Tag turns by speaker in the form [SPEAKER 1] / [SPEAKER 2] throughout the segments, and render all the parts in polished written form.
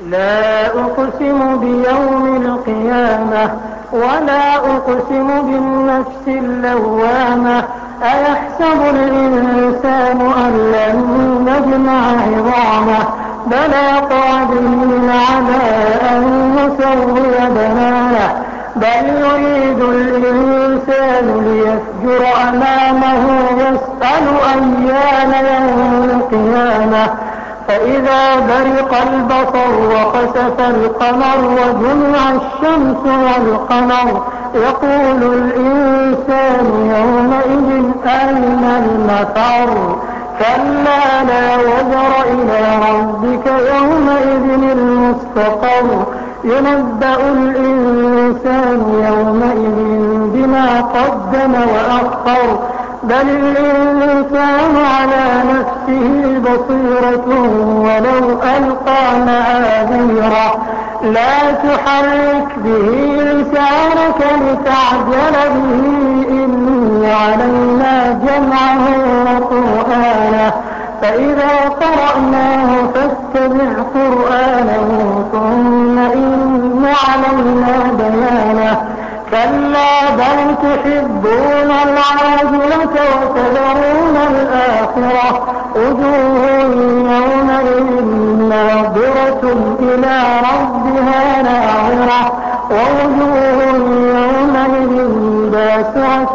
[SPEAKER 1] لا أقسم بيوم القيامة ولا أقسم بالنفس اللوامة أيحسب الإنسان أن لن نجمع عظامه بلى قادرين على أن نسوي بنانه بل يريد الإنسان ليفجر أمامه يسأل أيان يوم القيامة فإذا برق البصر وخسف القمر وجمع الشمس والقمر يقول الإنسان يومئذ أين المفر كلا لا وزر إلى ربك يومئذ المستقر ينبأ الإنسان يومئذ بما قدم وأخر بل الإنسان على نفسه بصيرة ولو ألقى معاذيره لا تحرك به لسانك لتعجل به إن علينا جمعه وقرآنه فإذا قرأناه فاتبع قرآنه ثم إن علينا بيانه كلا بل تحبون العاجلة وتذرون الآخرة وجوه يومئذ ناظرة إلى ربها ناظرة ووجوه يومئذ باسعة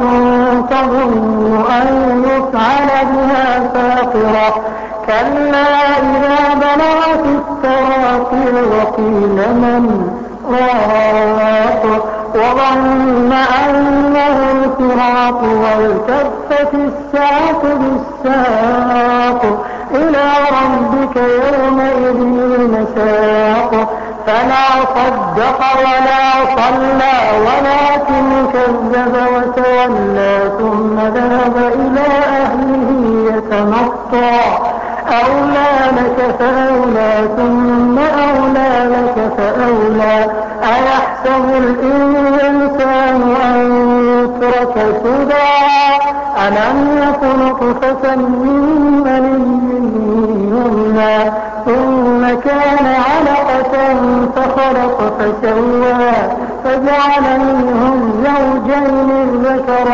[SPEAKER 1] تظن أن يفعل بها فاقرة كلا إذا بلغت التراقي وقيل من راق وظن أنه الفراق والتفت الساق بالساق إلى ربك يومئذ المساق فلا صدق ولا صلى ولكن كذب وتولى ثم ذهب إلى أهله يتمطى أولى لك فأولى ثم أولى لك فأولى أيحسب الإنسان أن يترك سدى ألم يك نطفة من مني يمنى ثم كان علقة فخلق فسوى فجعل منهم زوجين الذكر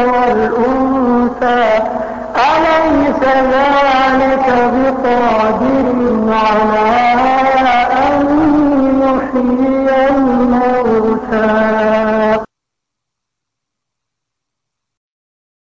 [SPEAKER 1] والأنثى أليس ذلك بقادر على أن يحيي الموتى